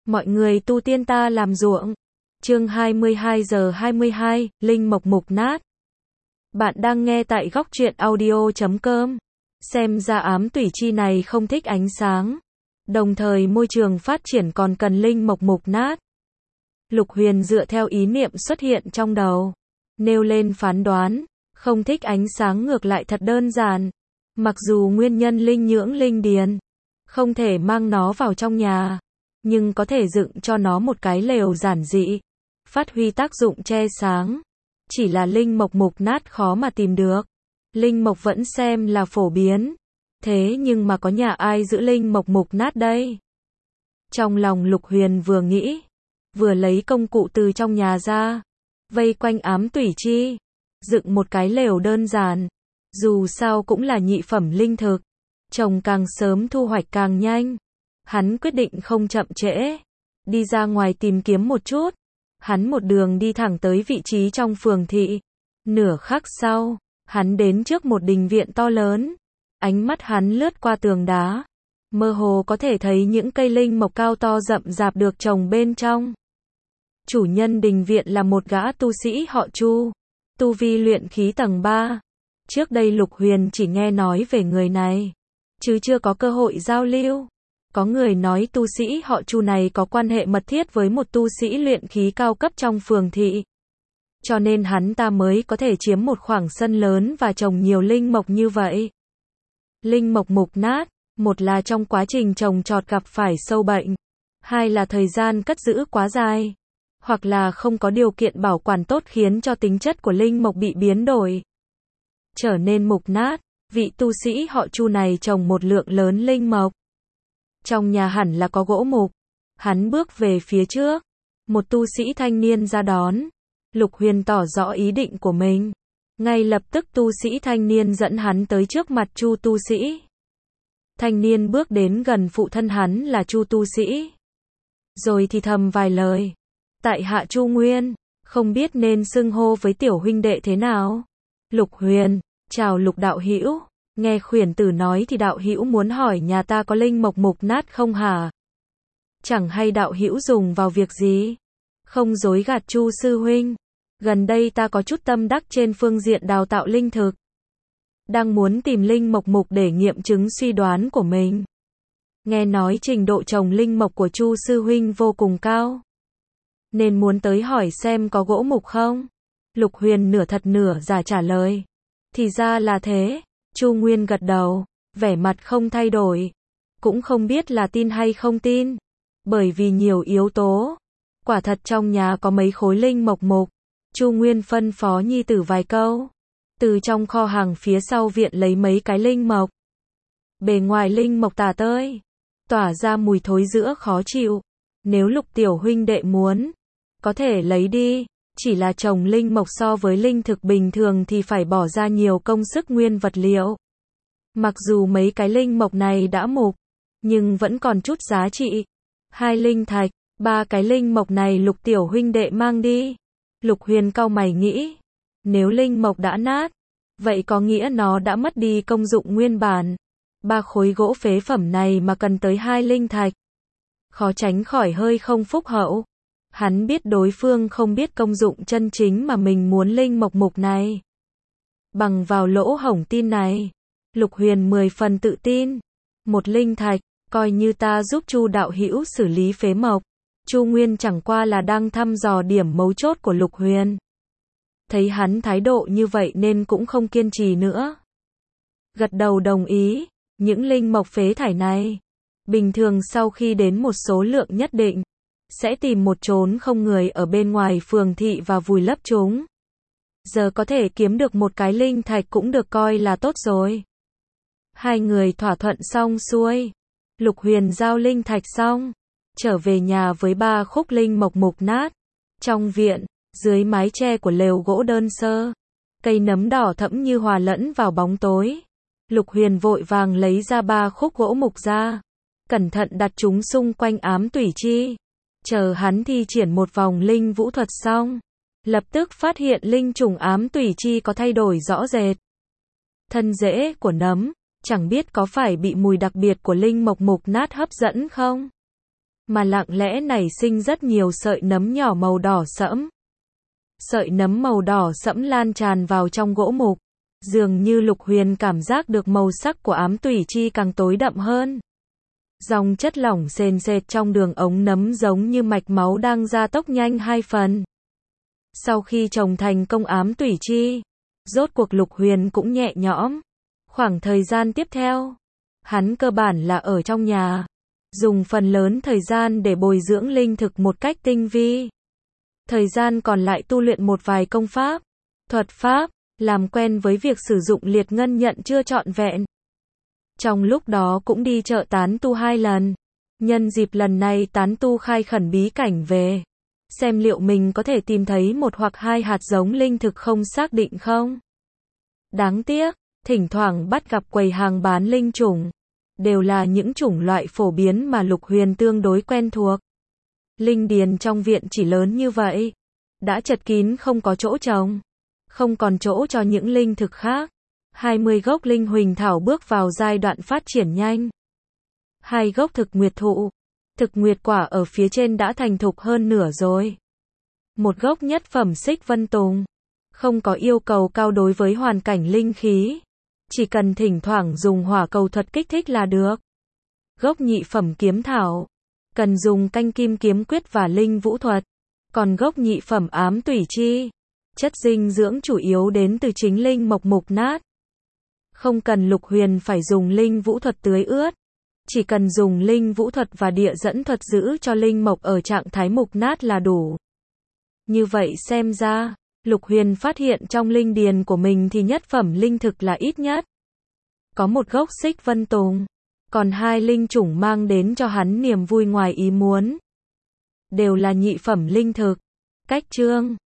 Mọi người tu tiên ta làm ruộng. Chương 22 giờ 22, linh mộc mục nát. Bạn đang nghe tại góc truyện audio.com. Xem ra ám tủy chi này không thích ánh sáng. Đồng thời môi trường phát triển còn cần linh mộc mục nát. Lục Huyền dựa theo ý niệm xuất hiện trong đầu, nêu lên phán đoán, không thích ánh sáng ngược lại thật đơn giản. Mặc dù nguyên nhân linh nhưỡng linh điền, không thể mang nó vào trong nhà, nhưng có thể dựng cho nó một cái lều giản dị, phát huy tác dụng che sáng. Chỉ là linh mộc mục nát khó mà tìm được. Linh mộc vẫn xem là phổ biến, thế nhưng mà có nhà ai giữ linh mộc mục nát đây? Trong lòng Lục Huyền vừa nghĩ, vừa lấy công cụ từ trong nhà ra, vây quanh ám tủy chi, dựng một cái lều đơn giản. Dù sao cũng là nhị phẩm linh thực, trồng càng sớm thu hoạch càng nhanh. Hắn quyết định không chậm trễ, đi ra ngoài tìm kiếm một chút. Hắn một đường đi thẳng tới vị trí trong phường thị. Nửa khắc sau, hắn đến trước một đình viện to lớn. Ánh mắt hắn lướt qua tường đá, mơ hồ có thể thấy những cây linh mộc cao to rậm rạp được trồng bên trong. Chủ nhân đình viện là một gã tu sĩ họ Chu, tu vi luyện khí tầng 3. Trước đây Lục Huyền chỉ nghe nói về người này, chứ chưa có cơ hội giao lưu. Có người nói tu sĩ họ Chu này có quan hệ mật thiết với một tu sĩ luyện khí cao cấp trong phường thị. Cho nên hắn ta mới có thể chiếm một khoảng sân lớn và trồng nhiều linh mộc như vậy. Linh mộc mục nát, một là trong quá trình trồng trọt gặp phải sâu bệnh, hai là thời gian cất giữ quá dài, hoặc là không có điều kiện bảo quản tốt khiến cho tính chất của linh mộc bị biến đổi, trở nên mục nát. Vị tu sĩ họ Chu này trồng một lượng lớn linh mộc. Trong nhà hẳn là có gỗ mục. Hắn bước về phía trước, một tu sĩ thanh niên ra đón. Lục Huyền tỏ rõ ý định của mình. Ngay lập tức tu sĩ thanh niên dẫn hắn tới trước mặt Chu tu sĩ. Thanh niên bước đến gần phụ thân hắn là Chu tu sĩ, rồi thì thầm vài lời. Tại hạ Chu Nguyên, không biết nên xưng hô với tiểu huynh đệ thế nào. Lục Huyền, chào Lục đạo hữu. Nghe khuyển tử nói thì đạo hữu muốn hỏi nhà ta có linh mộc mục nát không hả? Chẳng hay đạo hữu dùng vào việc gì? Không dối gạt Chu sư huynh, gần đây ta có chút tâm đắc trên phương diện đào tạo linh thực, đang muốn tìm linh mộc mục để nghiệm chứng suy đoán của mình. Nghe nói trình độ trồng linh mộc của Chu sư huynh vô cùng cao, nên muốn tới hỏi xem có gỗ mục không? Lục Huyền nửa thật nửa giả trả lời. Thì ra là thế. Chu Nguyên gật đầu, vẻ mặt không thay đổi. Cũng không biết là tin hay không tin, bởi vì nhiều yếu tố. Quả thật trong nhà có mấy khối linh mộc mục. Chu Nguyên phân phó nhi tử vài câu, từ trong kho hàng phía sau viện lấy mấy cái linh mộc. Bề ngoài linh mộc tả tơi, tỏa ra mùi thối rữa khó chịu. Nếu Lục tiểu huynh đệ muốn, có thể lấy đi. Chỉ là trồng linh mộc so với linh thực bình thường thì phải bỏ ra nhiều công sức nguyên vật liệu. Mặc dù mấy cái linh mộc này đã mục, nhưng vẫn còn chút giá trị. 2 linh thạch, 3 cái linh mộc này Lục tiểu huynh đệ mang đi. Lục Huyền cau mày nghĩ, nếu linh mộc đã nát, vậy có nghĩa nó đã mất đi công dụng nguyên bản. 3 khối gỗ phế phẩm này mà cần tới 2 linh thạch, khó tránh khỏi hơi không phúc hậu. Hắn biết đối phương không biết công dụng chân chính mà mình muốn linh mộc mục này. Bằng vào lỗ hổng tin này, Lục Huyền 10 phần tự tin. 1 linh thạch, coi như ta giúp Chu đạo hữu xử lý phế mộc. Chu Nguyên chẳng qua là đang thăm dò điểm mấu chốt của Lục Huyền. Thấy hắn thái độ như vậy nên cũng không kiên trì nữa, gật đầu đồng ý. Những linh mộc phế thải này, bình thường sau khi đến một số lượng nhất định, sẽ tìm một chốn không người ở bên ngoài phường thị và vùi lấp chúng. Giờ có thể kiếm được một cái linh thạch cũng được coi là tốt rồi. Hai người thỏa thuận xong xuôi, Lục Huyền giao linh thạch xong, trở về nhà với 3 khúc linh mộc mục nát. Trong viện, dưới mái che của lều gỗ đơn sơ, cây nấm đỏ thẫm như hòa lẫn vào bóng tối. Lục Huyền vội vàng lấy ra 3 khúc gỗ mục ra, cẩn thận đặt chúng xung quanh ám tủy chi. Chờ hắn thi triển một vòng linh vũ thuật xong, lập tức phát hiện linh trùng ám tủy chi có thay đổi rõ rệt. Thân rễ của nấm, chẳng biết có phải bị mùi đặc biệt của linh mộc mục nát hấp dẫn không? mà lặng lẽ nảy sinh rất nhiều sợi nấm nhỏ màu đỏ sẫm. Sợi nấm màu đỏ sẫm lan tràn vào trong gỗ mục. Dường như Lục Huyền cảm giác được màu sắc của ám tủy chi càng tối đậm hơn. Dòng chất lỏng sền sệt trong đường ống nấm giống như mạch máu đang gia tốc nhanh 2 phần. Sau khi trồng thành công ám tủy chi, rốt cuộc Lục Huyền cũng nhẹ nhõm. Khoảng thời gian tiếp theo, hắn cơ bản là ở trong nhà, dùng phần lớn thời gian để bồi dưỡng linh thực một cách tinh vi. Thời gian còn lại tu luyện một vài công pháp, thuật pháp, làm quen với việc sử dụng liệt ngân nhận chưa trọn vẹn. Trong lúc đó cũng đi chợ tán tu 2 lần. Nhân dịp lần này tán tu khai khẩn bí cảnh về, xem liệu mình có thể tìm thấy một hoặc 2 hạt giống linh thực không xác định không. Đáng tiếc, thỉnh thoảng bắt gặp quầy hàng bán linh chủng, đều là những chủng loại phổ biến mà Lục Huyền tương đối quen thuộc. Linh điền trong viện chỉ lớn như vậy, đã chật kín không có chỗ trồng, không còn chỗ cho những linh thực khác. 20 gốc linh huỳnh thảo bước vào giai đoạn phát triển nhanh. 2 gốc thực nguyệt thụ, thực nguyệt quả ở phía trên đã thành thục hơn nửa rồi. Một gốc nhất phẩm xích vân tùng, không có yêu cầu cao đối với hoàn cảnh linh khí, chỉ cần thỉnh thoảng dùng hỏa cầu thuật kích thích là được. Gốc nhị phẩm kiếm thảo, cần dùng canh kim kiếm quyết và linh vũ thuật. Còn gốc nhị phẩm ám tủy chi, chất dinh dưỡng chủ yếu đến từ chính linh mộc mục nát. Không cần Lục Huyền phải dùng linh vũ thuật tưới ướt, chỉ cần dùng linh vũ thuật và địa dẫn thuật giữ cho linh mộc ở trạng thái mục nát là đủ. Như vậy xem ra, Lục Huyền phát hiện trong linh điền của mình thì nhất phẩm linh thực là ít nhất. Có một gốc xích vân tùng, còn 2 linh chủng mang đến cho hắn niềm vui ngoài ý muốn. Đều là nhị phẩm linh thực. Cách chương